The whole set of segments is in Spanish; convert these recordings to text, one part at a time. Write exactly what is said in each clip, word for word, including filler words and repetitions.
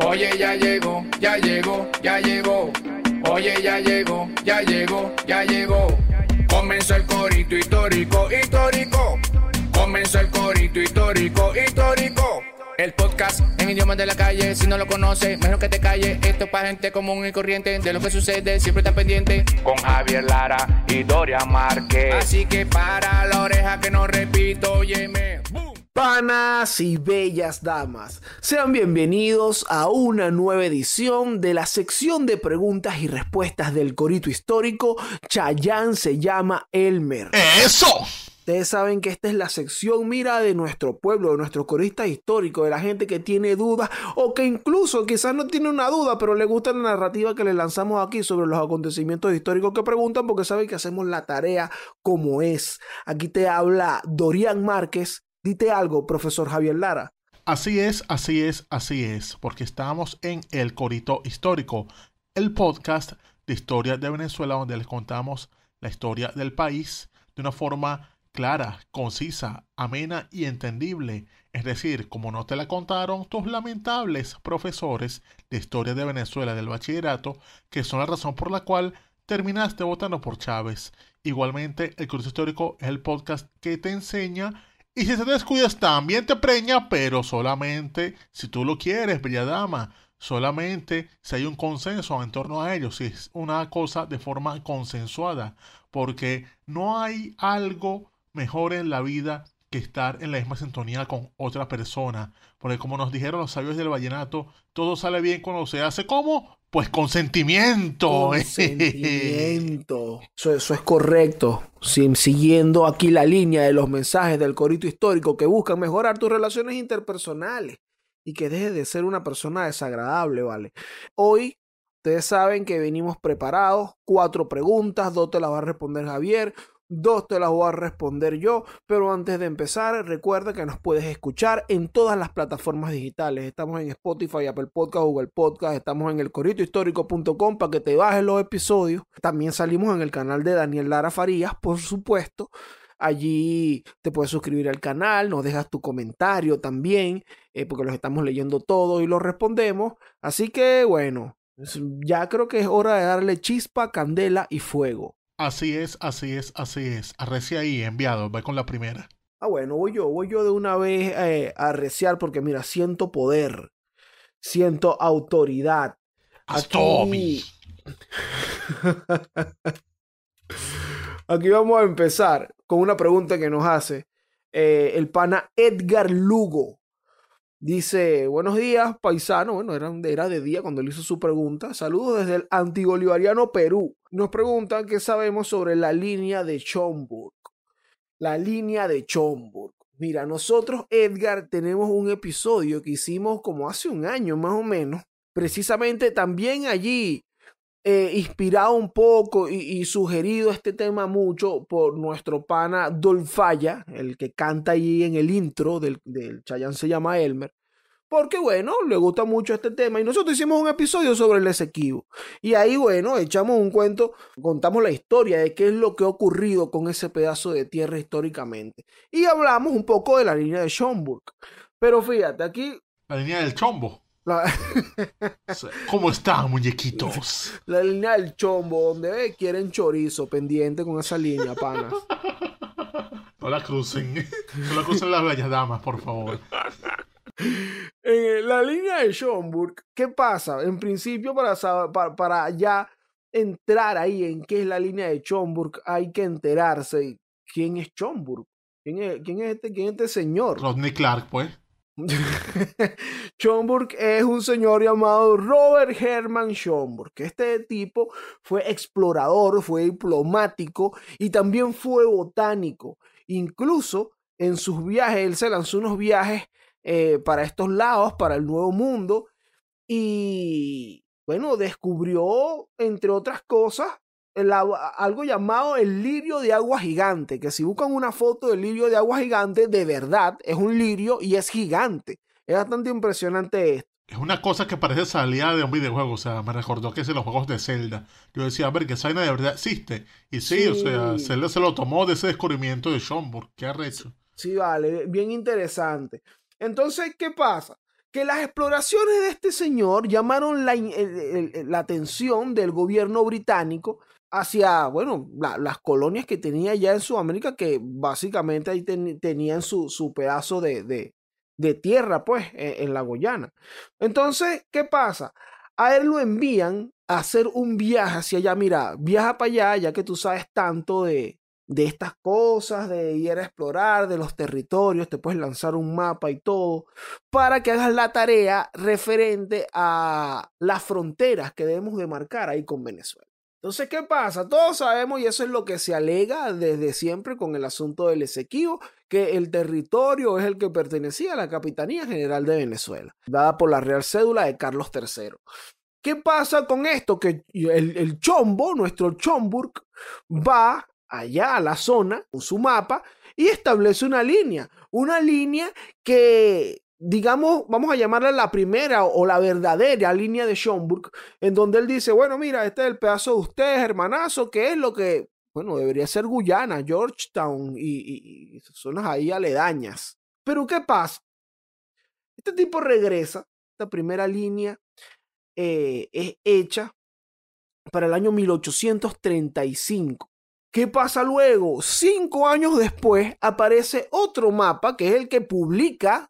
Oye, ya llegó, ya llegó, ya llegó. Oye, ya llegó, ya llegó, ya llegó. Comenzó el corito histórico, histórico. Comenzó el corito histórico, histórico. El podcast en idioma de la calle, si no lo conoces, mejor que te calles. Esto es para gente común y corriente, de lo que sucede, siempre está pendiente. Con Javier Lara y Dorian Márquez. Así que para la oreja que no repito, óyeme. ¡Bum! Panas y bellas damas, sean bienvenidos a una nueva edición de la sección de preguntas y respuestas del corito histórico. Chayanne se llama Elmer. ¡Eso! Ustedes saben que esta es la sección, mira, de nuestro pueblo, de nuestro corista histórico, de la gente que tiene dudas o que incluso quizás no tiene una duda, pero le gusta la narrativa que le lanzamos aquí sobre los acontecimientos históricos que preguntan porque saben que hacemos la tarea como es. Aquí te habla Dorian Márquez. Dite algo, profesor Javier Lara. Así es, así es, así es, porque estamos en El Corito Histórico, el podcast de historia de Venezuela donde les contamos la historia del país de una forma clara, concisa, amena y entendible. Es decir, como no te la contaron tus lamentables profesores de historia de Venezuela del bachillerato, que son la razón por la cual terminaste votando por Chávez. Igualmente, El Corito Histórico es el podcast que te enseña. Y si te descuidas también te preña, pero solamente si tú lo quieres, bella dama. Solamente si hay un consenso en torno a ello, si es una cosa de forma consensuada. Porque no hay algo mejor en la vida que estar en la misma sintonía con otra persona. Porque como nos dijeron los sabios del vallenato, todo sale bien cuando se hace ¿cómo? Pues con sentimiento. Consentimiento. Eso, eso es correcto. Sí, siguiendo aquí la línea de los mensajes del corito histórico que buscan mejorar tus relaciones interpersonales y que dejes de ser una persona desagradable, ¿vale? Hoy, ustedes saben que venimos preparados. Cuatro preguntas, dos te las va a responder Javier, dos te las voy a responder yo, pero antes de empezar, recuerda que nos puedes escuchar en todas las plataformas digitales. Estamos en Spotify, Apple Podcast, Google Podcast, estamos en el corito histórico punto com para que te bajes los episodios. También salimos en el canal de Daniel Lara Farías, por supuesto. Allí te puedes suscribir al canal, nos dejas tu comentario también, eh, porque los estamos leyendo todos y los respondemos. Así que bueno, ya creo que es hora de darle chispa, candela y fuego. Así es, así es, así es. Arrecia ahí, enviado. Voy con la primera. Ah, bueno, voy yo. Voy yo de una vez eh, a arreciar porque, mira, siento poder. Siento autoridad. Aquí... Aquí vamos a empezar con una pregunta que nos hace eh, el pana Edgar Lugo. Dice, buenos días, paisano. Bueno, era, era de día cuando él hizo su pregunta. Saludos desde el antibolivariano Perú. Nos preguntan qué sabemos sobre la línea de Schomburg. La línea de Schomburg. Mira, nosotros, Edgar, tenemos un episodio que hicimos como hace un año más o menos. Precisamente también allí, eh, inspirado un poco y, y sugerido este tema mucho por nuestro pana Dolfaya, el que canta allí en el intro del, del Chayanne se llama Elmer. Porque, bueno, le gusta mucho este tema. Y nosotros hicimos un episodio sobre el Esequibo. Y ahí, bueno, echamos un cuento, contamos la historia de qué es lo que ha ocurrido con ese pedazo de tierra históricamente. Y hablamos un poco de la línea de Schomburg. Pero fíjate, aquí... La línea del chombo. La... ¿Cómo están, muñequitos? La línea del chombo, donde eh, quieren chorizo pendiente con esa línea, panas. No la crucen. No la crucen las bellas damas, por favor. En la línea de Schomburg, ¿qué pasa? En principio, para, para, para ya entrar ahí en qué es la línea de Schomburg, hay que enterarse quién es Schomburg. ¿Quién es, quién es, este, quién es este señor? Rodney Clark, pues. Schomburg es un señor llamado Robert Hermann Schomburg. Este tipo fue explorador, fue diplomático y también fue botánico. Incluso en sus viajes, él se lanzó unos viajes eh, para estos lados, para el Nuevo Mundo, y bueno, descubrió, entre otras cosas, el, algo llamado el lirio de agua gigante, que si buscan una foto del lirio de agua gigante, de verdad, es un lirio y es gigante. Es bastante impresionante esto. Es una cosa que parece salida de un videojuego, o sea, me recordó que es de los juegos de Zelda. Yo decía, a ver, que esa vaina de verdad existe. Y sí, sí, o sea, Zelda se lo tomó de ese descubrimiento de Schomburg. Qué arrecho. Sí, vale, bien interesante. Entonces, ¿qué pasa? Que que las exploraciones de este señor llamaron la, el, el, la atención del gobierno británico hacia, bueno, la, las colonias que tenía ya en Sudamérica, que básicamente ahí ten, tenían su, su pedazo de, de, de tierra, pues, en, en la Guyana. Entonces, ¿qué pasa? A él lo envían a hacer un viaje hacia allá. Mira, viaja para allá, ya que tú sabes tanto de, de estas cosas, de ir a explorar, de los territorios, te puedes lanzar un mapa y todo, para que hagas la tarea referente a las fronteras que debemos de marcar ahí con Venezuela. Entonces, ¿qué pasa? Todos sabemos, y eso es lo que se alega desde siempre con el asunto del Esequibo, que el territorio es el que pertenecía a la Capitanía General de Venezuela, dada por la Real Cédula de Carlos tercero. ¿Qué pasa con esto? Que el, el Chombo, nuestro Chomburg, va allá a la zona con su mapa y establece una línea, una línea que, digamos, vamos a llamarla la primera o la verdadera línea de Schomburg, en donde él dice, bueno, mira, este es el pedazo de ustedes, hermanazo, que es lo que, bueno, debería ser Guyana, Georgetown y, y, y zonas ahí aledañas. Pero ¿qué pasa? Este tipo regresa, esta primera línea eh, es hecha para el año mil ochocientos treinta y cinco. ¿Qué pasa luego? Cinco años después aparece otro mapa, que es el que publica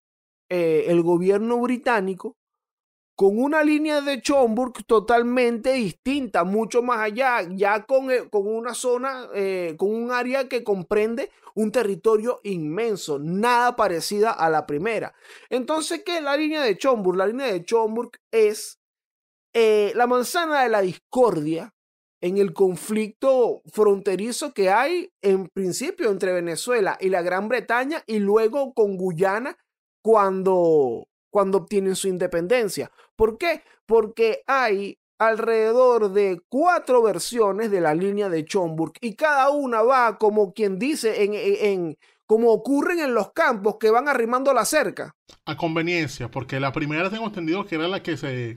eh, el gobierno británico, con una línea de Schomburg totalmente distinta, mucho más allá, ya con, eh, con una zona, eh, con un área que comprende un territorio inmenso, nada parecida a la primera. Entonces, ¿qué es la línea de Schomburg? La línea de Schomburg es eh, la manzana de la discordia en el conflicto fronterizo que hay en principio entre Venezuela y la Gran Bretaña y luego con Guyana cuando, cuando obtienen su independencia. ¿Por qué? Porque hay alrededor de cuatro versiones de la línea de Schomburg y cada una va como quien dice en, en, en como ocurren en los campos que van arrimando la cerca. A conveniencia, porque la primera tengo entendido que era la que se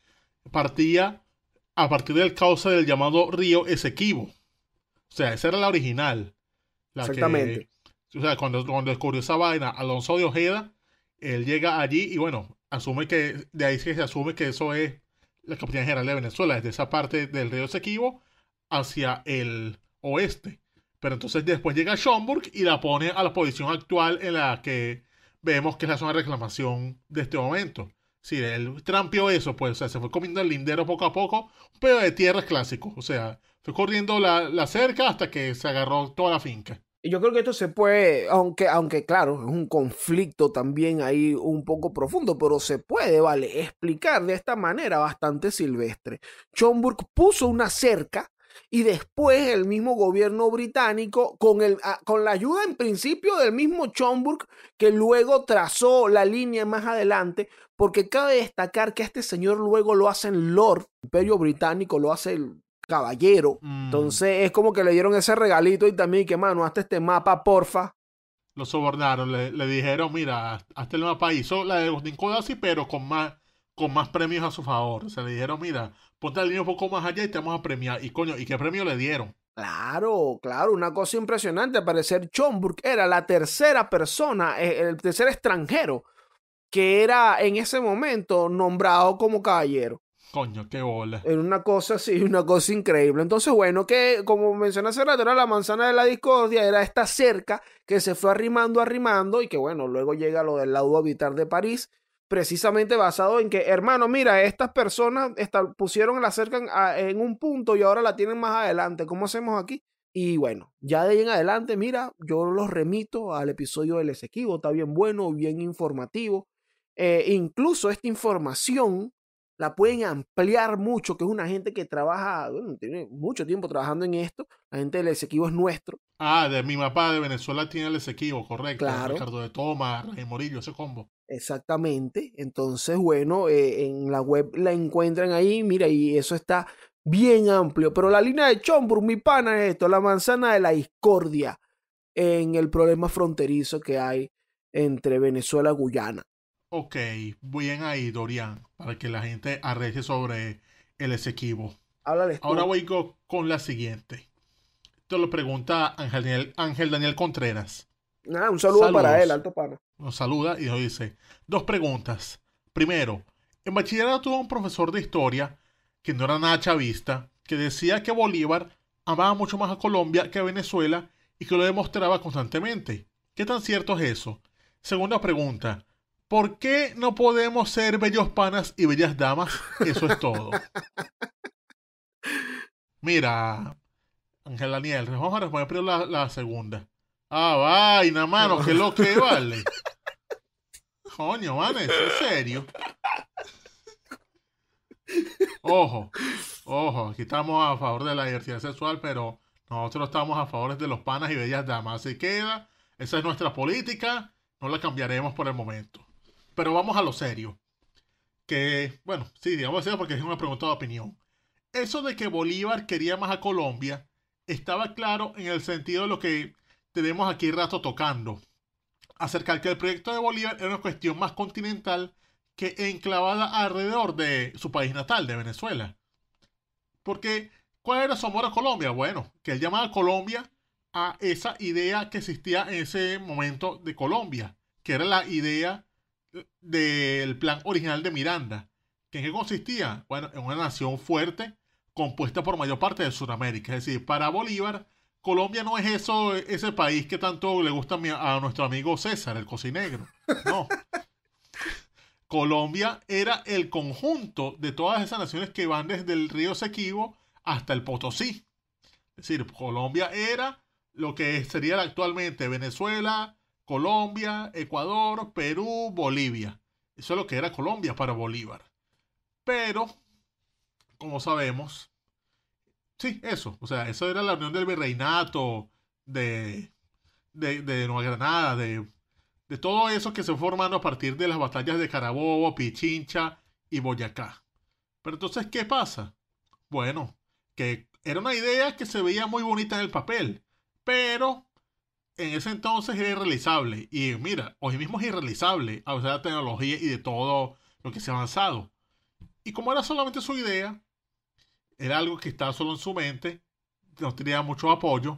partía a partir del cauce del llamado río Esequibo. O sea, esa era la original. La Exactamente. Que, o sea, cuando, cuando descubrió esa vaina, Alonso de Ojeda, él llega allí y bueno, asume que, de ahí se asume que eso es la Capitanía General de Venezuela, desde esa parte del río Esequibo hacia el oeste. Pero entonces después llega Schomburg y la pone a la posición actual en la que vemos que es la zona de reclamación de este momento. Sí, él trampeó eso, pues, o sea, se fue comiendo el lindero poco a poco, un pedo de tierras clásico, o sea, fue corriendo la, la cerca hasta que se agarró toda la finca. Y yo creo que esto se puede, aunque, aunque claro, es un conflicto también ahí un poco profundo, pero se puede, vale, explicar de esta manera bastante silvestre. Schomburg puso una cerca y después el mismo gobierno británico, con, el, con la ayuda en principio del mismo Schomburg, que luego trazó la línea más adelante, porque cabe destacar que este señor luego lo hace en Lord, Imperio Británico lo hace el caballero, mm. Entonces es como que le dieron ese regalito y también que, mano, hazte este mapa, porfa. Lo sobornaron, le, le dijeron, mira, hazte el mapa, hizo la de Agustín Codazzi, pero con más, con más premios a su favor. O sea, le dijeron, mira, ponte la línea un poco más allá y te vamos a premiar. Y coño, ¿y qué premio le dieron? Claro, claro, una cosa impresionante. Al parecer Schomburg era la tercera persona, el tercer extranjero que era en ese momento nombrado como caballero. Coño, qué bola. Era una cosa así, una cosa increíble. Entonces, bueno, que como mencioné hace rato, era la manzana de la discordia, era esta cerca que se fue arrimando, arrimando, y que bueno, luego llega lo del laudo habitar de París, precisamente basado en que, hermano, mira, estas personas esta, pusieron la cerca en, a, en un punto y ahora la tienen más adelante. ¿Cómo hacemos aquí? Y bueno, ya de ahí en adelante, mira, yo los remito al episodio del Esequibo, está bien bueno, bien informativo. Eh, incluso esta información la pueden ampliar mucho, que es una gente que trabaja, bueno, tiene mucho tiempo trabajando en esto. La gente del Esequibo es nuestro. Ah, de mi mapa de Venezuela tiene el Esequibo, correcto. Claro. Ricardo de Toma, Rey Morillo, ese combo. Exactamente. Entonces, bueno, eh, en la web la encuentran ahí, mira, y eso está bien amplio. Pero la línea de Schomburg, mi pana, es esto, la manzana de la discordia en el problema fronterizo que hay entre Venezuela y Guyana. Ok, bien ahí, Dorian, para que la gente arregle sobre el Esequibo. Háblales tú. Ahora voy go- con la siguiente. Esto lo pregunta Ángel Daniel, Ángel Daniel Contreras. Ah, un saludo Saludos. para él, alto pana. Nos saluda y nos dice, dos preguntas. Primero, en bachillerato tuvo un profesor de historia que no era nada chavista, que decía que Bolívar amaba mucho más a Colombia que a Venezuela y que lo demostraba constantemente. ¿Qué tan cierto es eso? Segunda pregunta, ¿por qué no podemos ser bellos panas y bellas damas? Eso es todo. Mira, Ángel Daniel, vamos a responder primero la, la segunda. Ah, vaina, mano, que lo que vale. Coño, man, ¿es en serio? Ojo, ojo, aquí estamos a favor de la diversidad sexual, pero nosotros estamos a favor de los panas y bellas damas. Así queda, esa es nuestra política, no la cambiaremos por el momento. Pero vamos a lo serio. Que, bueno, sí, digamos serio porque es una pregunta de opinión. Eso de que Bolívar quería más a Colombia estaba claro en el sentido de lo que tenemos aquí rato tocando. Acerca de que el proyecto de Bolívar era una cuestión más continental que enclavada alrededor de su país natal, de Venezuela. Porque, ¿cuál era su amor a Colombia? Bueno, que él llamaba a Colombia a esa idea que existía en ese momento de Colombia, que era la idea del plan original de Miranda. ¿Que ¿En qué consistía? Bueno, en una nación fuerte compuesta por mayor parte de Sudamérica. Es decir, para Bolívar, Colombia no es eso, ese país que tanto le gusta a, mi, a nuestro amigo César, el cocinegro. No. Colombia era el conjunto de todas esas naciones que van desde el río Esequibo hasta el Potosí. Es decir, Colombia era lo que sería actualmente Venezuela, Colombia, Ecuador, Perú, Bolivia. Eso es lo que era Colombia para Bolívar. Pero, como sabemos, sí, eso. O sea, eso era la unión del virreinato, de, de, de Nueva Granada, de, de todo eso que se fue formando a partir de las batallas de Carabobo, Pichincha y Boyacá. Pero entonces, ¿qué pasa? Bueno, que era una idea que se veía muy bonita en el papel, pero en ese entonces era irrealizable. Y mira, hoy mismo es irrealizable a pesar de la tecnología y de todo lo que se ha avanzado. Y como era solamente su idea, era algo que estaba solo en su mente, no tenía mucho apoyo,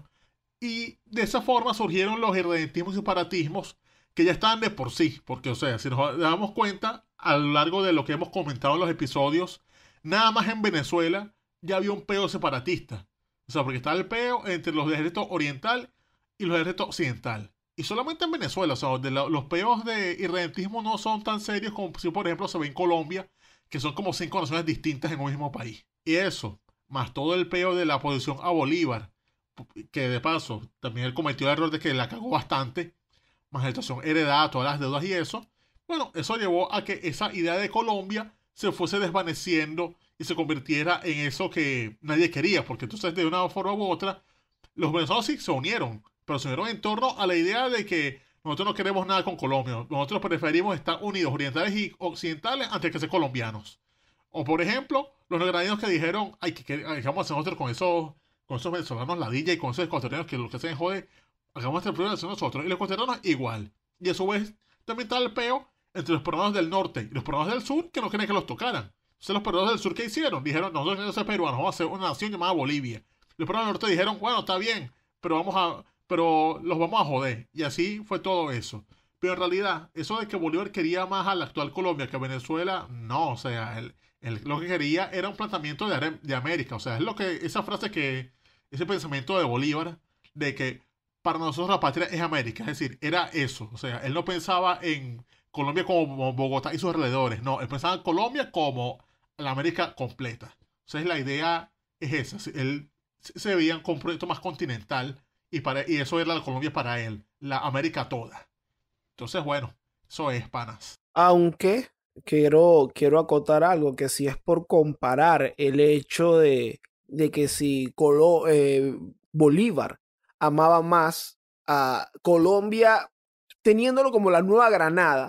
y de esa forma surgieron los irredentismos y separatismos que ya estaban de por sí, porque, o sea, si nos damos cuenta, a lo largo de lo que hemos comentado en los episodios, nada más en Venezuela ya había un peo separatista. O sea, porque estaba el peo entre los del ejército oriental y los del ejército occidental. Y solamente en Venezuela, o sea, donde la, los peos de irredentismo no son tan serios como si, por ejemplo, se ve en Colombia, que son como cinco naciones distintas en un mismo país. Y eso, más todo el peo de la oposición a Bolívar, que de paso también él cometió el error de que la cagó bastante, más la situación heredada, todas las deudas y eso, bueno, eso llevó a que esa idea de Colombia se fuese desvaneciendo y se convirtiera en eso que nadie quería, porque entonces de una forma u otra, los venezolanos sí se unieron, pero se unieron en torno a la idea de que nosotros no queremos nada con Colombia, nosotros preferimos estar unidos orientales y occidentales antes que ser colombianos. O por ejemplo, los granadinos que dijeron, ay, ¿qué vamos a hacer nosotros con esos, con esos venezolanos ladilla y con esos ecuatorianos que lo que hacen jode? Hagamos este problema de nosotros. Y los ecuatorianos igual. Y a su vez, también está el peo entre los peruanos del norte y los peruanos del sur que no querían que los tocaran. Entonces los peruanos del sur, ¿qué hicieron? Dijeron, nosotros queremos ser peruanos, vamos a hacer una nación llamada Bolivia. Los peruanos del norte dijeron, bueno, está bien, pero vamos a, pero los vamos a joder. Y así fue todo eso. Pero en realidad, eso de que Bolívar quería más a la actual Colombia que a Venezuela, no, o sea, él, él lo que quería era un planteamiento de, de América. O sea, es lo que, esa frase que, ese pensamiento de Bolívar, de que para nosotros la patria es América. Es decir, era eso. O sea, él no pensaba en Colombia como Bogotá y sus alrededores. No, él pensaba en Colombia como la América completa. O sea, la idea es esa. Él se veía con un proyecto más continental y, para, y eso era la Colombia para él. La América toda. Entonces, bueno, eso es, panas. Aunque quiero, quiero acotar algo, que si es por comparar el hecho de, de que si Colo, eh, Bolívar amaba más a Colombia teniéndolo como la Nueva Granada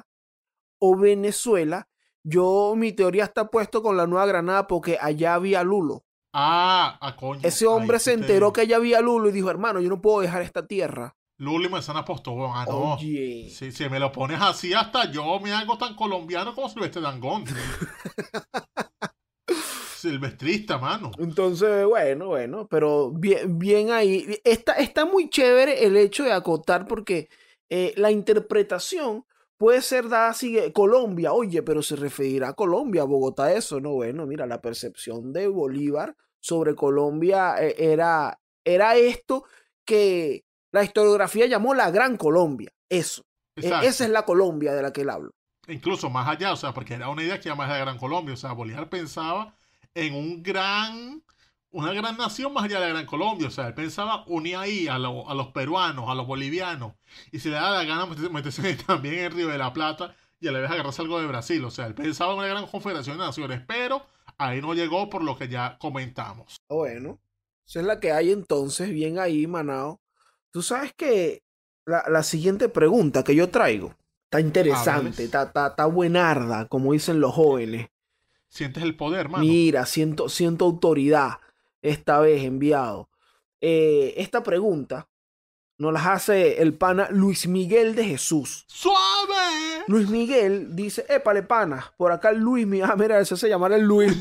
o Venezuela, yo mi teoría está puesto con la Nueva Granada porque allá había Lulo. Ah, a coño. Ese hombre Ay, se te... enteró que allá había Lulo y dijo, hermano, yo no puedo dejar esta tierra. Lulo y Manzana Postobón, ah, no. Oye. Si, si me lo pones así, hasta yo me hago tan colombiano como Silvestre Dangond. Silvestrista, mano. Entonces, bueno, bueno, pero bien, bien ahí. Está, está muy chévere el hecho de acotar porque eh, la interpretación puede ser dada así, eh, Colombia, oye, pero se referirá a Colombia, a Bogotá, eso, no, bueno, mira, la percepción de Bolívar sobre Colombia eh, era, era esto que la historiografía llamó la Gran Colombia, eso, eh, esa es Exacto. la Colombia de la que él habla. Incluso más allá, o sea, porque era una idea que llamaba la Gran Colombia, o sea, Bolívar pensaba en un gran, una gran nación más allá de la Gran Colombia, o sea, él pensaba unir ahí a, lo- a los peruanos, a los bolivianos, y si le da la gana meterse, meterse también en el Río de la Plata y a la vez agarrarse algo de Brasil, o sea, él pensaba en una gran confederación de naciones, pero ahí no llegó por lo que ya comentamos. Bueno, esa es la que hay entonces, bien ahí, Manao. Tú sabes que la, la siguiente pregunta que yo traigo está interesante, Háblales. está, está, está buenarda, como dicen los jóvenes. Sientes el poder, mano. Mira, siento, siento autoridad esta vez enviado. Eh, esta pregunta nos la hace el pana Luis Miguel de Jesús. ¡Suave! Luis Miguel dice, épale, pana, por acá el Luis Miguel. Ah, mira, ese se llama el Luis.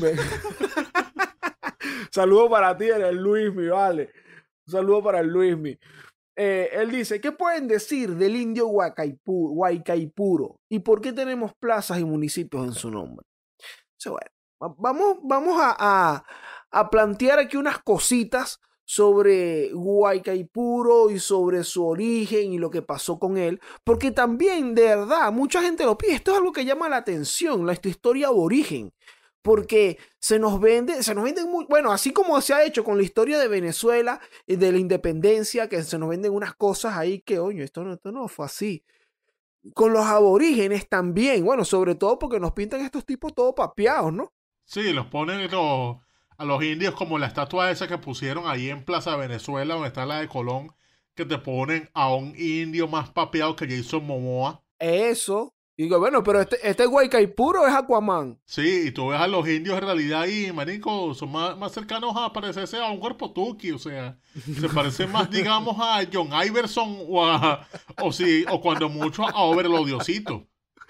Saludo para ti, el Luis mi, vale. Un saludo para el Luis mi. Eh, él dice, ¿qué pueden decir del indio Huacaipu- Huaycaipuro? ¿Y por qué tenemos plazas y municipios en su nombre? Entonces, bueno, va- vamos, vamos a, a, a plantear aquí unas cositas sobre Huaycaipuro y sobre su origen y lo que pasó con él, porque también, de verdad, mucha gente lo pide. Esto es algo que llama la atención, la esta historia aborigen, porque se nos vende, se nos venden muy, bueno, así como se ha hecho con la historia de Venezuela y de la independencia, que se nos venden unas cosas ahí que, oye, esto no, esto no fue así. Con los aborígenes también, bueno, sobre todo porque nos pintan estos tipos todos papeados, ¿no? Sí, los ponen los- a los indios como la estatua esa que pusieron ahí en Plaza Venezuela, donde está la de Colón, que te ponen a un indio más papeado que Jason Momoa. Eso. Y digo, bueno, pero este, este Guaycaipuro es Aquaman. Sí, y tú ves a los indios en realidad ahí, marico, son más, más cercanos a parecerse a un cuerpo tuki, o sea, se parecen más, digamos, a John Iverson o a, o sí, o cuando mucho a Over el Odiosito.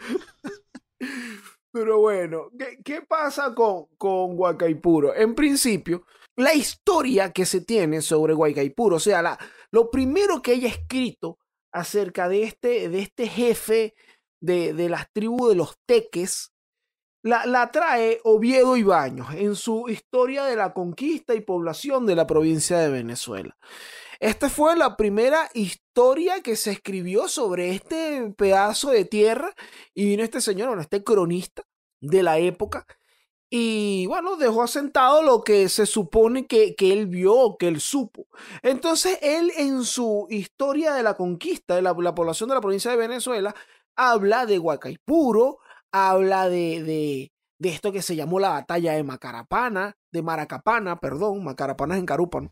Pero bueno, ¿qué, qué pasa con, con Guaycaipuro? En principio, la historia que se tiene sobre Guaycaipuro, o sea, la, lo primero que haya escrito acerca de este, de este jefe de, de las tribus de los teques, la, la trae Oviedo Ibáñez en su Historia de la Conquista y Población de la Provincia de Venezuela. Esta fue la primera historia que se escribió sobre este pedazo de tierra y vino este señor, bueno, este cronista de la época y bueno, dejó asentado lo que se supone que, que él vio, que él supo. Entonces él en su Historia de la Conquista de la, la población de la provincia de Venezuela habla de Guaycaipuro, habla de, de, de esto que se llamó la batalla de Macarapana, de Maracapana, perdón, Macarapana es en Carúpano.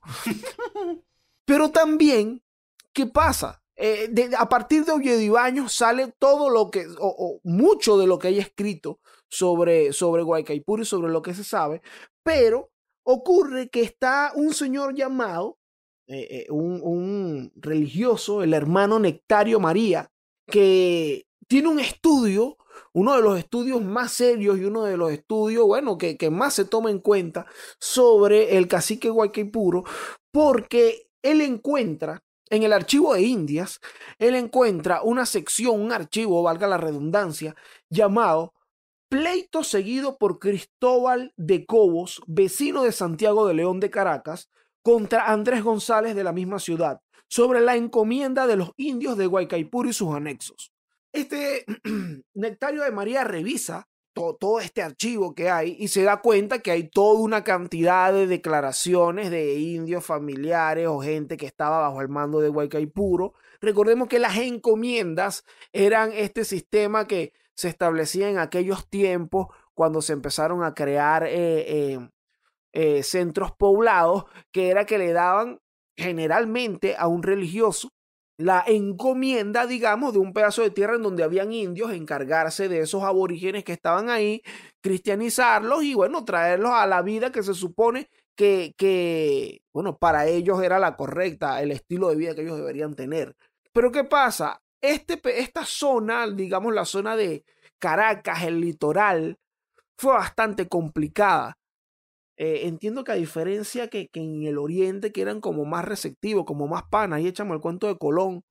Pero también, ¿qué pasa? Eh, de, a partir de Oviedo Ibáñez sale todo lo que, o, o mucho de lo que hay escrito sobre, sobre Guaycaipuro y sobre lo que se sabe, pero ocurre que está un señor llamado, eh, eh, un, un religioso, el hermano Nectario María, que tiene un estudio, uno de los estudios más serios y uno de los estudios, bueno, que, que más se toma en cuenta sobre el cacique Guaycaipuro, porque él encuentra en el archivo de Indias, él encuentra una sección, un archivo, valga la redundancia, llamado Pleito seguido por Cristóbal de Cobos, vecino de Santiago de León de Caracas, contra Andrés González de la misma ciudad, sobre la encomienda de los indios de Guaycaipuro y sus anexos. Este Nectario de María revisa todo, todo este archivo que hay y se da cuenta que hay toda una cantidad de declaraciones de indios familiares o gente que estaba bajo el mando de Guaycaipuro. Recordemos que las encomiendas eran este sistema que se establecía en aquellos tiempos cuando se empezaron a crear eh, eh, eh, centros poblados, que era que le daban generalmente a un religioso la encomienda, digamos, de un pedazo de tierra en donde habían indios, encargarse de esos aborígenes que estaban ahí, cristianizarlos y, bueno, traerlos a la vida que se supone que, que, bueno, para ellos era la correcta, el estilo de vida que ellos deberían tener. Pero ¿qué pasa? Este, esta zona, digamos, la zona de Caracas, el litoral, fue bastante complicada. Eh, entiendo que a diferencia que, que en el oriente, que eran como más receptivos, como más panas, y echamos el cuento de Colón,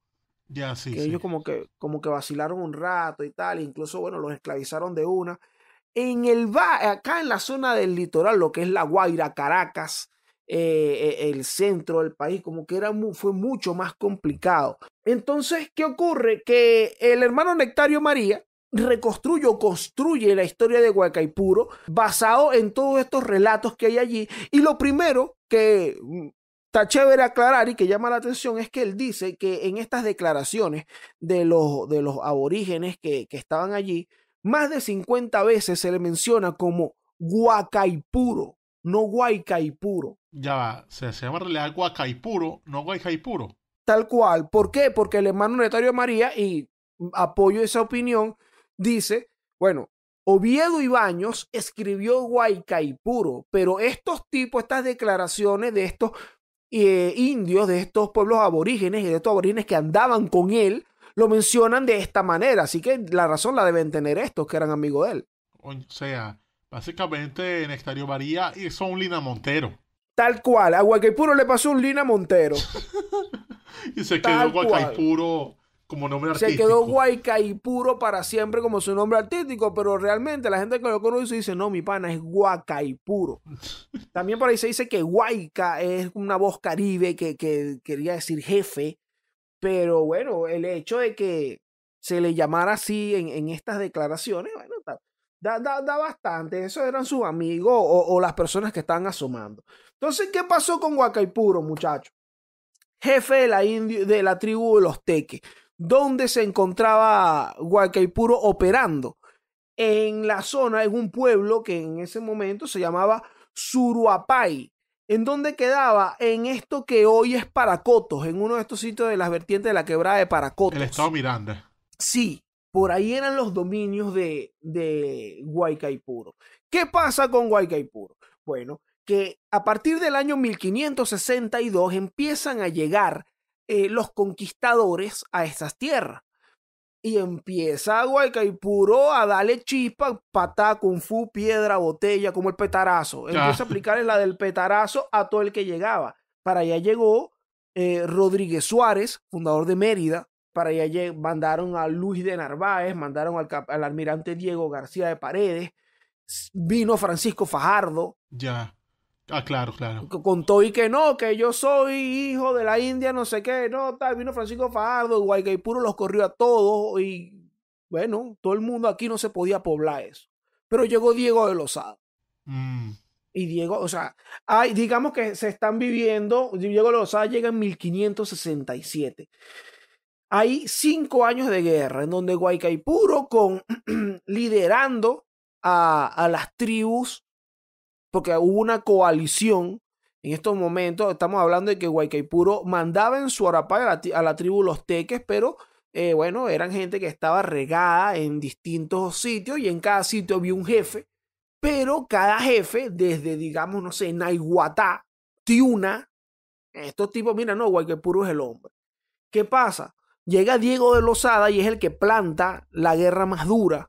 Ya, sí, que sí. ellos como que, como que vacilaron un rato y tal, incluso, bueno, los esclavizaron de una. En el va acá en la zona del litoral, lo que es La Guaira, Caracas, eh, eh, el centro del país, como que era mu fue mucho más complicado. Entonces, ¿qué ocurre? Que el hermano Nectario María reconstruye o construye la historia de Guaicaipuro basado en todos estos relatos que hay allí. Y lo primero que está chévere aclarar y que llama la atención es que él dice que en estas declaraciones de los, de los aborígenes que, que estaban allí, más de cincuenta veces se le menciona como Guacaipuro, no Guaycaipuro. Ya va, se, se llama en realidad Guacaipuro, no Guaycaipuro. Tal cual. ¿Por qué? Porque el hermano Nectario María, y apoyo esa opinión, dice, bueno, Oviedo Ibáñez escribió Guaycaipuro, pero estos tipos, estas declaraciones de estos eh, indios, de estos pueblos aborígenes y de estos aborígenes que andaban con él, lo mencionan de esta manera. Así que la razón la deben tener estos que eran amigos de él. O sea, básicamente Nectario María hizo un Lina Montero. Tal cual. A Guaycaipuro le pasó un Lina Montero. Y se quedó Guaycaipuro como nombre artístico. Se quedó Guaycaipuro para siempre como su nombre artístico, pero realmente la gente que lo conoce dice, no, mi pana, es Guacaipuro. También por ahí se dice que Guayca es una voz caribe que, que quería decir jefe, pero bueno, el hecho de que se le llamara así en, en estas declaraciones, bueno, da, da, da bastante. Esos eran sus amigos o, o las personas que estaban asomando. Entonces, ¿qué pasó con Guacaipuro, muchachos? Jefe de la, indio, de la tribu de los Teques. ¿Dónde se encontraba Guacaipuro operando? En la zona, en un pueblo que en ese momento se llamaba Suruapay. ¿En dónde quedaba? En esto que hoy es Paracotos, en uno de estos sitios de las vertientes de la quebrada de Paracotos. El estado Miranda. Sí, por ahí eran los dominios de, de Guaycaipuro. ¿Qué pasa con Guaycaipuro? Bueno, que a partir del año mil quinientos sesenta y dos empiezan a llegar eh, los conquistadores a esas tierras. Y empieza Guaycaipuro a darle chispa, patá, kung fu, piedra, botella, como el petarazo. Empieza ah. a aplicarle la del petarazo a todo el que llegaba. Para allá llegó eh, Rodríguez Suárez, fundador de Mérida. Para allá mandaron a Luis de Narváez, mandaron al, al almirante Diego García de Paredes. Vino Francisco Fajardo. Ya. Ah, claro, claro. Contó y que no, que yo soy hijo de la India, no sé qué, no, tal. Vino Francisco Fajardo, Guaycaipuro los corrió a todos y bueno, todo el mundo aquí no se podía poblar eso. Pero llegó Diego de Lozada. Mm. Y Diego, o sea, hay, digamos que se están viviendo, Diego de Lozada llega en mil quinientos sesenta y siete. Hay cinco años de guerra en donde Guaycaipuro con liderando a, a las tribus, porque hubo una coalición en estos momentos. Estamos hablando de que Guaycaipuro mandaba en su Arapay a la, a la tribu Los Teques, pero eh, bueno, eran gente que estaba regada en distintos sitios y en cada sitio había un jefe, pero cada jefe, desde digamos, no sé, Naiguatá, Tiuna, estos tipos, mira, no, Guaycaipuro es el hombre. ¿Qué pasa? Llega Diego de Lozada y es el que planta la guerra más dura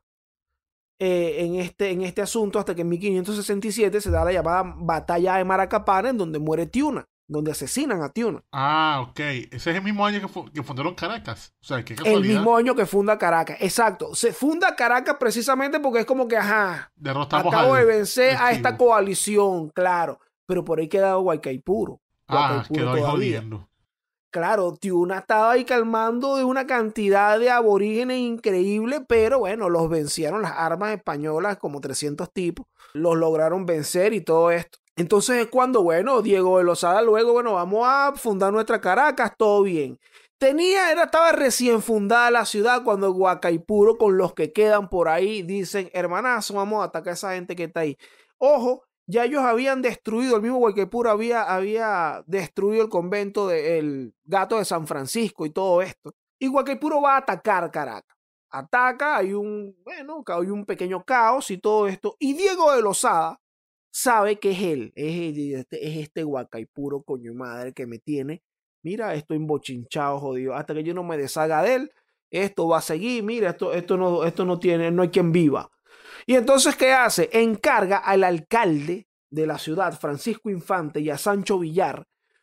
Eh, en, este, en este asunto hasta que en mil quinientos sesenta y siete se da la llamada batalla de Maracapana, en donde muere Tiuna, donde asesinan a Tiuna. Ah, ok. Ese es el mismo año que, fu que fundaron Caracas. O sea, qué casualidad. El mismo año que funda Caracas, exacto. Se funda Caracas precisamente porque es como que, ajá, derrotamos acabo al, de vencer a esta coalición, claro. Pero por ahí quedaba Guaycaipuro. Ah, quedó ahí jodiendo. Claro, Tiuna estaba ahí calmando de una cantidad de aborígenes increíble, pero bueno, los vencieron las armas españolas, como trescientos tipos, los lograron vencer y todo esto. Entonces es cuando, bueno, Diego de Lozada luego, bueno, vamos a fundar nuestra Caracas, todo bien. Tenía, era, estaba recién fundada la ciudad cuando Guaycaipuro, con los que quedan por ahí, dicen, hermanazo, vamos a atacar a esa gente que está ahí. Ojo, ya ellos habían destruido, el mismo Guaycaipuro había, había destruido el convento del Gato de San Francisco y todo esto. Y Guaycaipuro va a atacar Caracas. Ataca, hay un, bueno, hay un pequeño caos y todo esto. Y Diego de Lozada sabe que es él, es, este, es este Guaycaipuro, coño madre, que me tiene. Mira, estoy embochinchado, jodido. Hasta que yo no me deshaga de él, esto va a seguir. Mira, esto, esto, no, esto no tiene, no hay quien viva. Y entonces, ¿qué hace? Encarga al alcalde de la ciudad, Francisco Infante, y a Sancho Villar,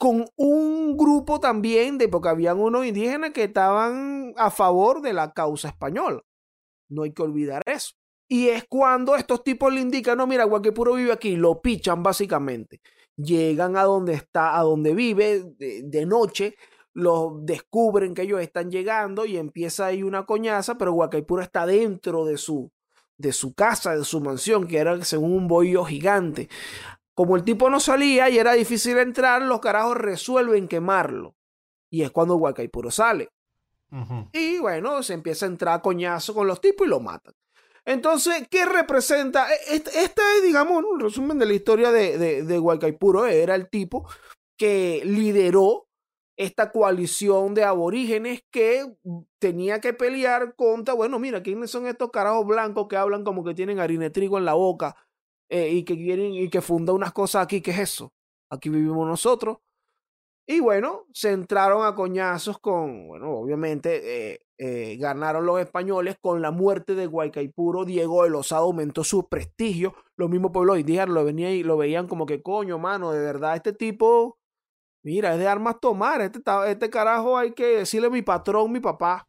con un grupo también, de, porque habían unos indígenas que estaban a favor de la causa española. No hay que olvidar eso. Y es cuando estos tipos le indican, no, mira, Guaycaipuro vive aquí, lo pichan básicamente. Llegan a donde está, a donde vive de, de noche, lo descubren que ellos están llegando y empieza ahí una coñaza, pero Guaycaipuro está dentro de su, de su casa, de su mansión, que era según un bohío gigante. Como el tipo no salía y era difícil entrar, los carajos resuelven quemarlo. Y es cuando Guaycaipuro sale. Uh-huh. Y bueno, se empieza a entrar a coñazo con los tipos y lo matan. Entonces, ¿qué representa? Este, este es, digamos, un resumen de la historia de, de, de Guaycaipuro. Era el tipo que lideró esta coalición de aborígenes que tenía que pelear contra, bueno, mira, ¿quiénes son estos carajos blancos que hablan como que tienen harina de trigo en la boca eh, y que quieren y que fundan unas cosas aquí? ¿Qué es eso? Aquí vivimos nosotros. Y bueno, se entraron a coñazos con, bueno, obviamente eh, eh, ganaron los españoles. Con la muerte de Guaycaipuro, Diego de Lozada aumentó su prestigio. Los mismos pueblos indígenas lo, venía y lo veían como que, coño, mano, de verdad, este tipo, mira, es de armas tomar. Este, este carajo hay que decirle mi patrón, mi papá.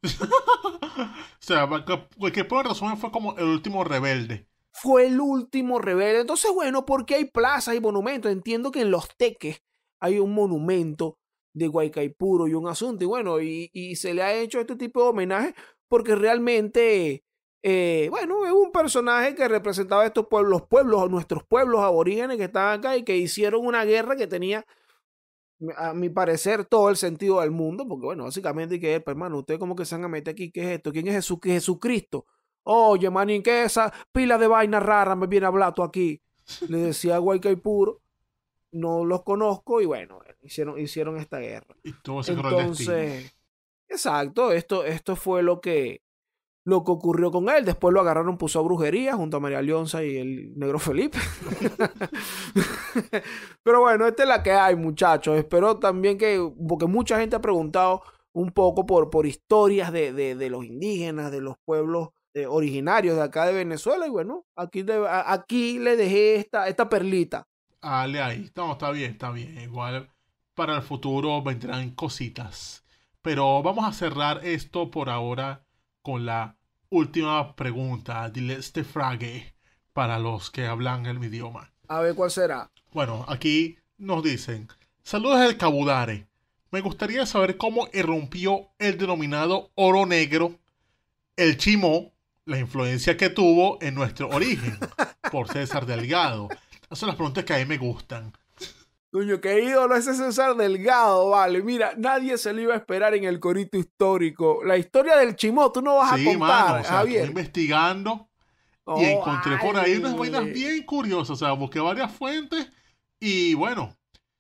O sea, Guaycaipuro en resumen fue como el último rebelde. Fue el último rebelde. Entonces, bueno, porque hay plazas y monumentos. Entiendo que en Los Teques hay un monumento de Guaycaipuro y un asunto, y bueno, y, y se le ha hecho este tipo de homenaje porque realmente, eh, bueno, es un personaje que representaba estos pueblos, los pueblos, nuestros pueblos aborígenes que estaban acá y que hicieron una guerra que tenía, a mi parecer, todo el sentido del mundo, porque bueno, básicamente, que pues, hermano, ustedes como que se van a meter aquí, ¿qué es esto? ¿Quién es Jesús? ¿Qué es Jesucristo? Oye, manín, ¿qué es esa pila de vaina rara me viene a hablar tú aquí? Le decía a Guaycaipuro. No los conozco y bueno, hicieron, hicieron esta guerra. Y todo se Entonces, exacto, esto, esto fue lo que, lo que ocurrió con él. Después lo agarraron, puso a brujería junto a María Leonza y el negro Felipe. Pero bueno, esta es la que hay, muchachos. Espero también que, porque mucha gente ha preguntado un poco por, por historias de, de, de los indígenas, de los pueblos de, originarios de acá de Venezuela. Y bueno, aquí, de, aquí le dejé esta, esta perlita. Dale ahí, no, está bien, está bien. Igual para el futuro vendrán cositas. Pero vamos a cerrar esto por ahora con la última pregunta de este frage para los que hablan el idioma. A ver, ¿cuál será? Bueno, aquí nos dicen: saludos del Cabudare. Me gustaría saber cómo irrumpió el denominado oro negro, el chimó, la influencia que tuvo en nuestro origen, por César Delgado. Esas son las preguntas que a mí me gustan. Coño, qué ídolo ese César Delgado, vale. Mira, nadie se lo iba a esperar en el corito histórico. La historia del chimó, tú no vas sí, a contar, mano, o sea, Javier. Estoy investigando oh, y encontré ay, por ahí unas vainas bien curiosas. O sea, busqué varias fuentes y bueno,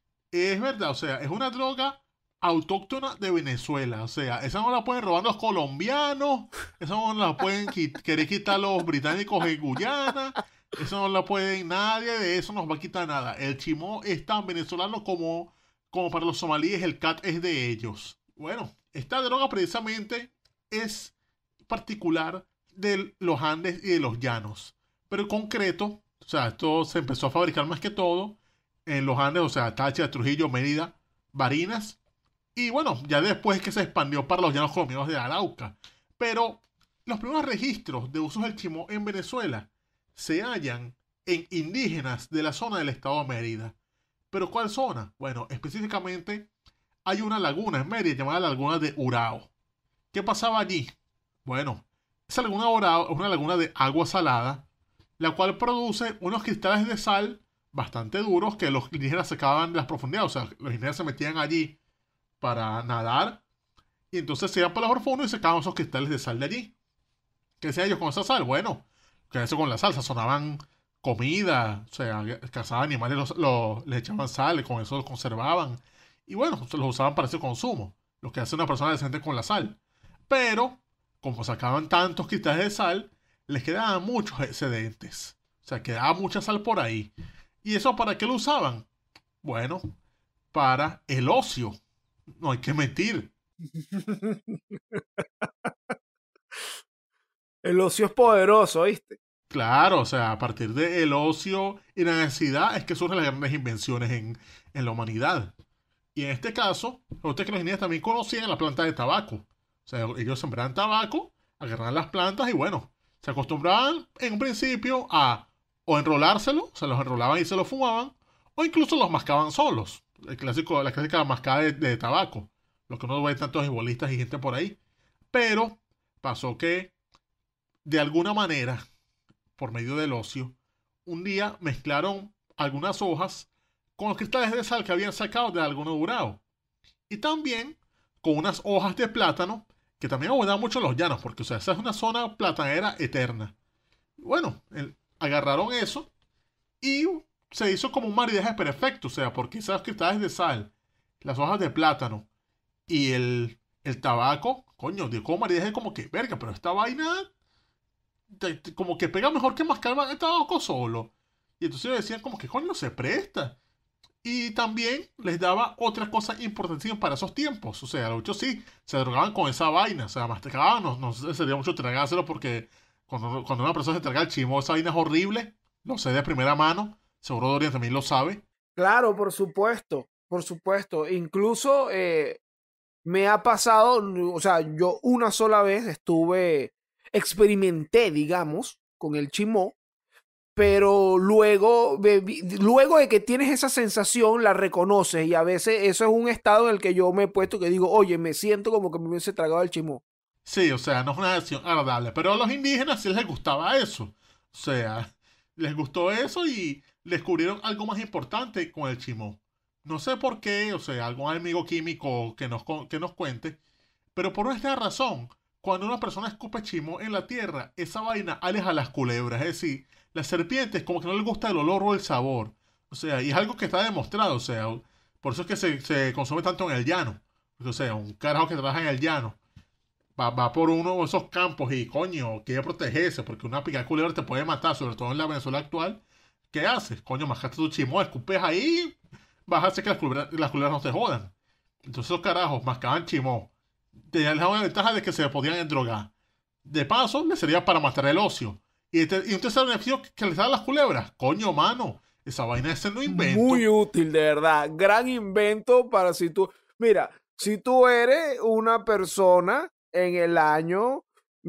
es verdad, o sea, es una droga autóctona de Venezuela. O sea, esa no la pueden robar los colombianos, esa no la pueden quit- querer quitar los británicos en Guyana. Eso no la pueden, nadie de eso nos va a quitar nada. El chimó es tan venezolano como, como para los somalíes el cat es de ellos. Bueno, esta droga precisamente es particular de los Andes y de los llanos. Pero en concreto, o sea, esto se empezó a fabricar más que todo en los Andes, o sea, Táchira, Trujillo, Mérida, Barinas. Y bueno, ya después es que se expandió para los llanos colombianos de Arauca. Pero los primeros registros de usos del chimó en Venezuela se hallan en indígenas de la zona del estado de Mérida. ¿Pero cuál zona? Bueno, específicamente hay una laguna en Mérida llamada Laguna de Urao. ¿Qué pasaba allí? Bueno, esa laguna de Urao es una laguna de agua salada, la cual produce unos cristales de sal bastante duros que los indígenas sacaban de las profundidades. O sea, los indígenas se metían allí para nadar y entonces se iban por los profundos y sacaban esos cristales de sal de allí. ¿Qué hacían ellos con esa sal? Bueno, que eso con la sal, sazonaban comida, o sea, cazaban animales, los, los, les echaban sal, con eso los conservaban. Y bueno, los usaban para ese consumo, lo que hace una persona decente con la sal. Pero, como sacaban tantos cristales de sal, les quedaban muchos excedentes. O sea, quedaba mucha sal por ahí. ¿Y eso para qué lo usaban? Bueno, para el ocio. No hay que mentir. El ocio es poderoso, ¿viste? Claro, o sea, a partir del ocio y la necesidad es que surgen las grandes invenciones en, en la humanidad. Y en este caso, ustedes que los indígenas también conocían la planta de tabaco. O sea, ellos sembraban tabaco, agarraban las plantas y bueno, se acostumbraban en un principio a o enrolárselo, se los enrolaban y se lo fumaban, o incluso los mascaban solos. El clásico, la clásica mascada de, de tabaco. Lo que uno ve tantos bolistas y gente por ahí. Pero pasó que, de alguna manera, por medio del ocio, un día mezclaron algunas hojas con los cristales de sal que habían sacado de algodón durado. Y también con unas hojas de plátano que también abundaban mucho en los llanos, porque o sea, esa es una zona platanera eterna. Bueno, el, agarraron eso y se hizo como un maridaje perfecto, o sea, porque esos cristales de sal, las hojas de plátano y el, el tabaco, coño, dio como maridaje como que, verga, pero esta vaina te, te, como que pega mejor que mascar el tabaco solo. Y entonces decían como que coño se presta. Y también les daba otras cosas importantísimas para esos tiempos. O sea, los muchos sí, se drogaban con esa vaina. O sea, masticaban, no, no sería mucho tragárselo porque cuando, cuando una persona se traga el chimo, esa vaina es horrible. Lo sé de primera mano. Seguro Dorian también lo sabe. Claro, por supuesto, por supuesto. Incluso eh, me ha pasado, o sea, yo una sola vez estuve, experimenté, digamos, con el chimó. Pero luego, luego de que tienes esa sensación, la reconoces y a veces eso es un estado en el que yo me he puesto que digo, oye, me siento como que me hubiese tragado el chimó. Sí, o sea, no es una acción agradable, pero a los indígenas sí les gustaba eso. O sea, les gustó eso y descubrieron algo más importante con el chimó. No sé por qué, o sea, algún amigo químico que nos, que nos cuente, pero por esta razón, cuando una persona escupe chimó en la tierra, esa vaina aleja a las culebras, es decir, las serpientes como que no les gusta el olor o el sabor. O sea, y es algo que está demostrado. O sea, por eso es que se, se consume tanto en el llano. O sea, un carajo que trabaja en el llano va, va por uno de esos campos y coño, quiere protegerse porque una picada culebra te puede matar, sobre todo en la Venezuela actual. ¿Qué haces? Coño, mascaste tu chimó, escupes ahí, vas a hacer que las culebras, las culebras no te jodan. Entonces esos carajos mascaban chimó. Tenían la ventaja de que se podían endrogar. De paso, les sería para matar el ocio. Y, te, y entonces el beneficio que les dan las culebras. Coño, mano. Esa vaina es un invento. Muy útil, de verdad. Gran invento para si tú... Mira, si tú eres una persona en el año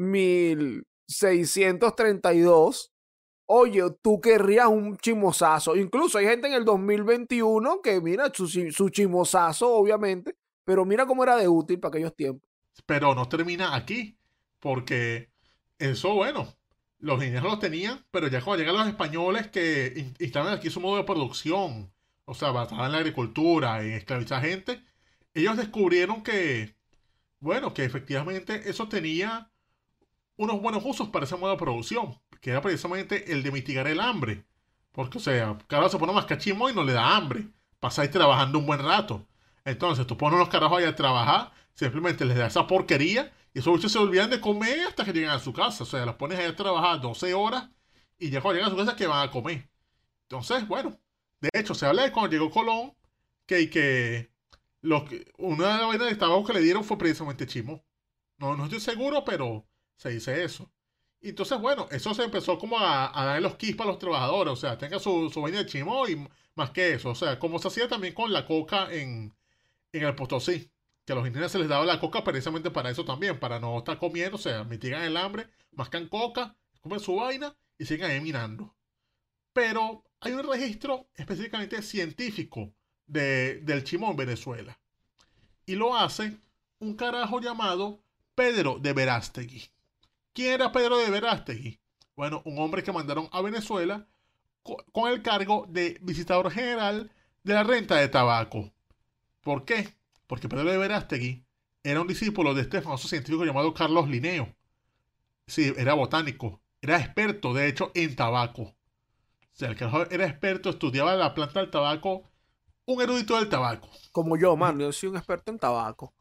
mil seiscientos treinta y dos, oye, tú querrías un chimosazo. Incluso hay gente en el dos mil veintiuno que mira su, su chimosazo, obviamente. Pero mira cómo era de útil para aquellos tiempos. Pero no termina aquí. Porque eso, bueno... Los indígenas los tenían, pero ya cuando llegan los españoles que instalan aquí su modo de producción, o sea, basaban en la agricultura, en esclavizar gente, ellos descubrieron que, bueno, que efectivamente eso tenía unos buenos usos para ese modo de producción, que era precisamente el de mitigar el hambre. Porque, o sea, carajo se pone más cachimo y no le da hambre. Pasáis trabajando un buen rato. Entonces, tú pones los carajos ahí a trabajar, simplemente les da esa porquería. Y esos bichos se olvidan de comer hasta que llegan a su casa. O sea, los pones ahí a trabajar doce horas y ya cuando llegan a su casa que van a comer. Entonces, bueno, de hecho, se habla de cuando llegó Colón que, que, lo que una de las vainas de tabaco que le dieron fue precisamente chimo. No, no estoy seguro, pero se dice eso. Y entonces, bueno, eso se empezó como a, a dar los kits para los trabajadores. O sea, tenga su, su vaina de chimo y más que eso. O sea, como se hacía también con la coca en, en el Potosí. Que a los indígenas se les daba la coca precisamente para eso también, para no estar comiendo, o sea, mitigan el hambre, mascan coca, comen su vaina y siguen ahí minando. Pero hay un registro específicamente científico de, del chimó en Venezuela. Y lo hace un carajo llamado Pedro de Verástegui. ¿Quién era Pedro de Verástegui? Bueno, un hombre que mandaron a Venezuela co- con el cargo de visitador general de la renta de tabaco. ¿Por qué? Porque Pedro de Verástegui era un discípulo de este famoso científico llamado Carlos Linneo. Sí, era botánico. Era experto, de hecho, en tabaco. O sea, el carajo era experto, estudiaba la planta del tabaco. Un erudito del tabaco. Como yo, man. Yo soy un experto en tabaco.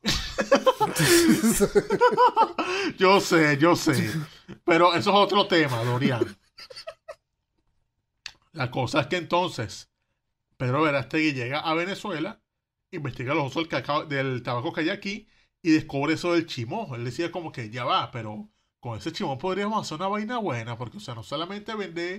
Yo sé, yo sé. Pero eso es otro tema, Dorian. La cosa es que entonces Pedro Verástegui llega a Venezuela, investiga los usos del, cacao, del tabaco que hay aquí y descubre eso del chimó. Él decía como que ya va, pero con ese chimó podríamos hacer una vaina buena, porque o sea, no solamente vender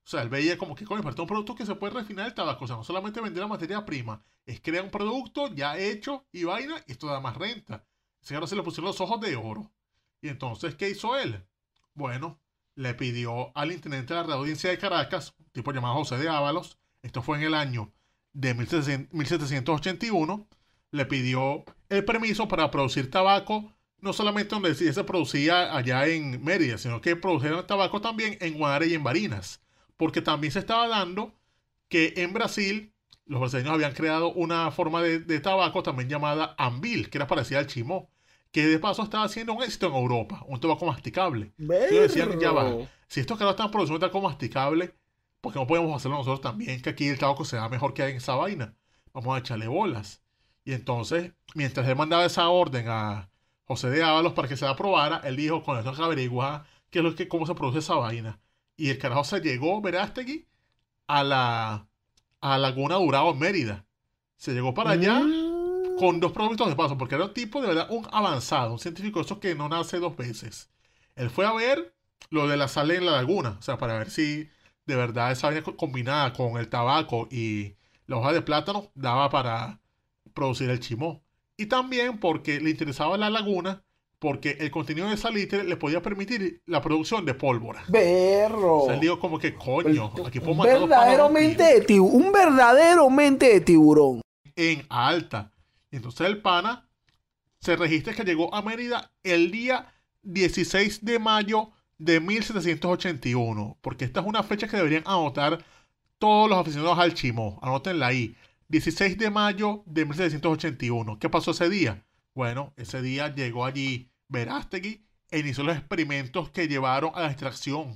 O sea, él veía como que, coño, pero este es un producto que se puede refinar el tabaco. O sea, no solamente vender la materia prima, es crear un producto ya hecho y vaina, y esto da más renta. Ese ahora se le pusieron los ojos de oro. Y entonces, ¿qué hizo él? Bueno, le pidió al intendente de la Audiencia de Caracas, un tipo llamado José de Ábalos, esto fue en el año de mil setecientos ochenta y uno, le pidió el permiso para producir tabaco, no solamente donde se producía allá en Mérida, sino que produjeron tabaco también en Guanare y en Barinas, porque también se estaba dando que en Brasil los brasileños habían creado una forma de, de tabaco también llamada Ambil, que era parecida al chimó, que de paso estaba haciendo un éxito en Europa, un tabaco masticable. Entonces decían, ya va, si estos caras están produciendo tabaco masticable, ¿por qué no podemos hacerlo nosotros también? Que aquí el tabaco se da mejor que en esa vaina. Vamos a echarle bolas. Y entonces, mientras él mandaba esa orden a José de Ábalos para que se la aprobara, él dijo, con esto que averiguar qué es lo que, cómo se produce esa vaina. Y el carajo se llegó, Verástegui, a la, a Laguna Durao en Mérida. Se llegó para allá mm. con dos productos de paso, porque era un tipo de verdad, un avanzado, un científico eso que no nace dos veces. Él fue a ver lo de la sal en la laguna, o sea, para ver si de verdad esa vaina combinada con el tabaco y la hoja de plátano daba para producir el chimó. Y también porque le interesaba la laguna, porque el contenido de salitre le podía permitir la producción de pólvora. ¡Berro! O sea, él dijo como que, coño, aquí podemos matar verdaderamente de tiburón, un verdadero mente de tiburón. En alta. Y entonces el pana se registra que llegó a Mérida el día dieciséis de mayo de mil setecientos ochenta y uno, porque esta es una fecha que deberían anotar todos los aficionados al chimó. Anótenla ahí. dieciséis de mayo de mil setecientos ochenta y uno. ¿Qué pasó ese día? Bueno, ese día llegó allí Verástegui e inició los experimentos que llevaron a la extracción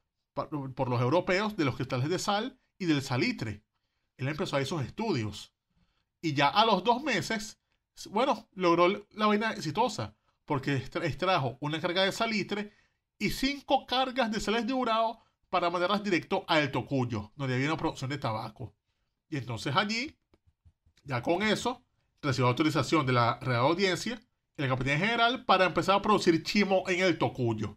por, por los europeos de los cristales de sal y del salitre. Él empezó a esos estudios. Y ya a los dos meses, bueno, logró la vaina exitosa, porque extrajo una carga de salitre y cinco cargas de sales de urao para mandarlas directo a El Tocuyo, donde había una producción de tabaco. Y entonces allí, ya con eso, recibió autorización de la Real Audiencia y la Capitanía General para empezar a producir chimo en El Tocuyo.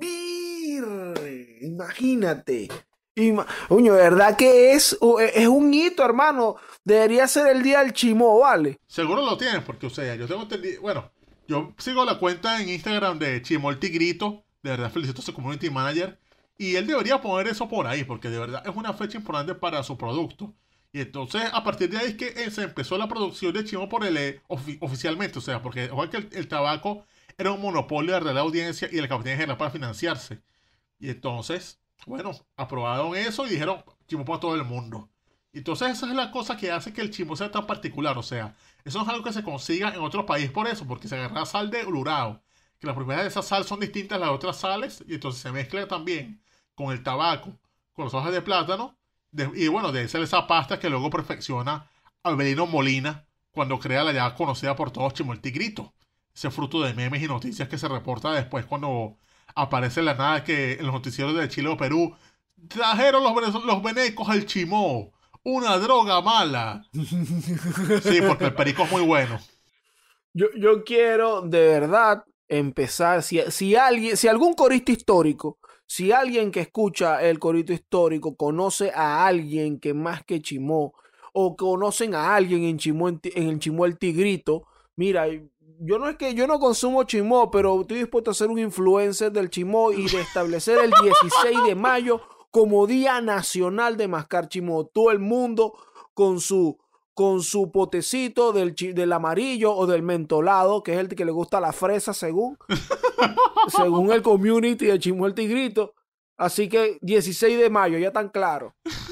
Virre, imagínate. Ima Uño, ¿verdad que es, es un hito, hermano? Debería ser el día del chimo, ¿vale? Seguro lo tienes, porque, o sea, yo tengo entendido, bueno, yo sigo la cuenta en Instagram de Chimo el Tigrito, de verdad felicito a su community manager, y él debería poner eso por ahí, porque de verdad es una fecha importante para su producto. Y entonces, a partir de ahí es que eh, se empezó la producción de chimo por el eh, ofi oficialmente, o sea, porque igual que el, el tabaco era un monopolio de la Real Audiencia y de la Capitanía General para financiarse. Y entonces, bueno, aprobaron eso y dijeron chimo para todo el mundo. Y entonces esa es la cosa que hace que el chimo sea tan particular, o sea, eso no es algo que se consiga en otros países por eso, porque se agarra sal de urao, que las propiedades de esa sal son distintas a las otras sales, y entonces se mezcla también con el tabaco, con las hojas de plátano, de, y bueno, de esa esa pasta que luego perfecciona Albelino Molina cuando crea la ya conocida por todos Chimo el Tigrito, ese fruto de memes y noticias que se reporta después cuando aparece en la nada que en los noticieros de Chile o Perú trajeron los, los venecos al chimó, una droga mala. Sí, porque el perico es muy bueno. Yo, yo quiero de verdad empezar, si, si alguien, si algún corista histórico, si alguien que escucha el corito histórico conoce a alguien que más que chimó, o conocen a alguien en Chimó, en, en el Chimó el Tigrito, mira, yo no es que yo no consumo chimó, pero estoy dispuesto a ser un influencer del chimó y de establecer el dieciséis de mayo como Día Nacional de Mascar Chimó. Todo el mundo con su, con su potecito del, del amarillo o del mentolado, que es el que le gusta la fresa según, según el community de Chimó el Tigrito. Así que dieciséis de mayo, ya tan claro.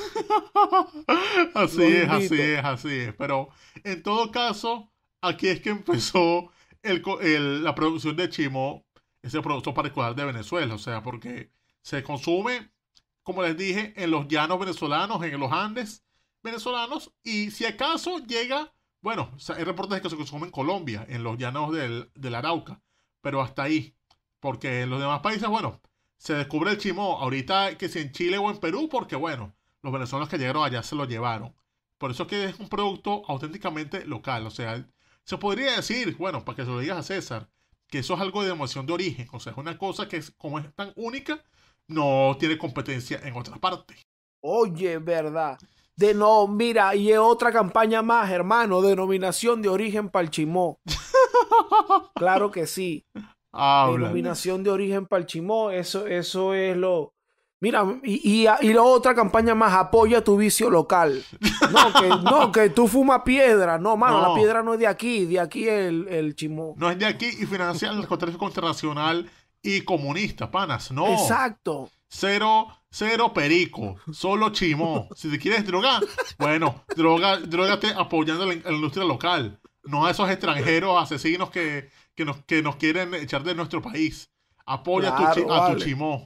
Así es, así es, así es. Pero en todo caso, aquí es que empezó el, el, la producción de chimó, ese producto particular de Venezuela. O sea, porque se consume, como les dije, en los llanos venezolanos, en los Andes venezolanos, y si acaso llega, bueno, hay reportes de que se consume en Colombia, en los llanos del, del Arauca, pero hasta ahí, porque en los demás países, bueno, se descubre el chimó, ahorita que si en Chile o en Perú, porque bueno, los venezolanos que llegaron allá se lo llevaron. Por eso es que es un producto auténticamente local, o sea, se podría decir, bueno, para que se lo digas a César, que eso es algo de emoción de origen, o sea, es una cosa que es, como es tan única, no tiene competencia en otras partes. Oye, verdad. De no, mira, y es otra campaña más, hermano. Denominación de origen para el chimó. Claro que sí. Habla. Denominación de origen para el chimó. Eso, eso es lo. Mira, y, y, y la otra campaña más, apoya tu vicio local. No, que, no, que tú fumas piedra. No, mano, No. la piedra no es de aquí. De aquí es el, el chimó. No es de aquí y financia el narcotráfico internacional y comunista, panas. No. Exacto. Cero, cero perico, solo chimó. Si te quieres drogar, bueno, droga, drogate apoyando la, la industria local. No a esos extranjeros asesinos que, que, nos, que nos quieren echar de nuestro país. Apoya Claro, tu chi, a vale. tu chimó.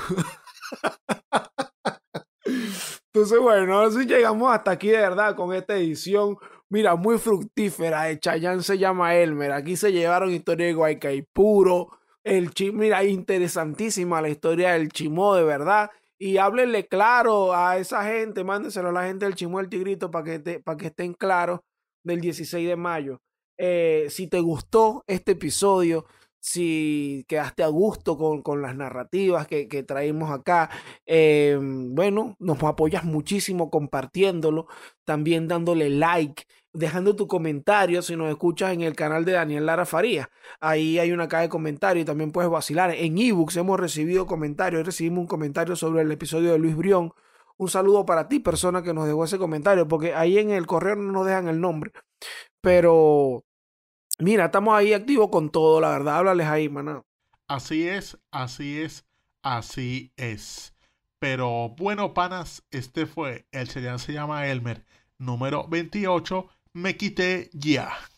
Entonces, bueno, ahora sí llegamos hasta aquí de verdad con esta edición. Mira, muy fructífera. De Chayanne se llama Elmer. Aquí se llevaron historia de Guaycaipuro. El chi, mira, interesantísima la historia del chimó, de verdad. Y háblenle claro a esa gente, mándenselo a la gente del Chimó del Tigrito para que, te, para que estén claros del dieciséis de mayo. Eh, si te gustó este episodio, si quedaste a gusto con, con las narrativas que, que traemos acá, eh, bueno, nos apoyas muchísimo compartiéndolo, también dándole like, dejando tu comentario si nos escuchas en el canal de Daniel Lara Farías. Ahí hay una caja de comentarios y también puedes vacilar. En ebooks hemos recibido comentarios, recibimos un comentario sobre el episodio de Luis Brión. Un saludo para ti, persona que nos dejó ese comentario, porque ahí en el correo no nos dejan el nombre. Pero mira, estamos ahí activos con todo, la verdad. Háblales ahí, maná. Así es, así es, así es. Pero bueno, panas, este fue el Chayanne se llama Elmer número veintiocho. Me quité ya.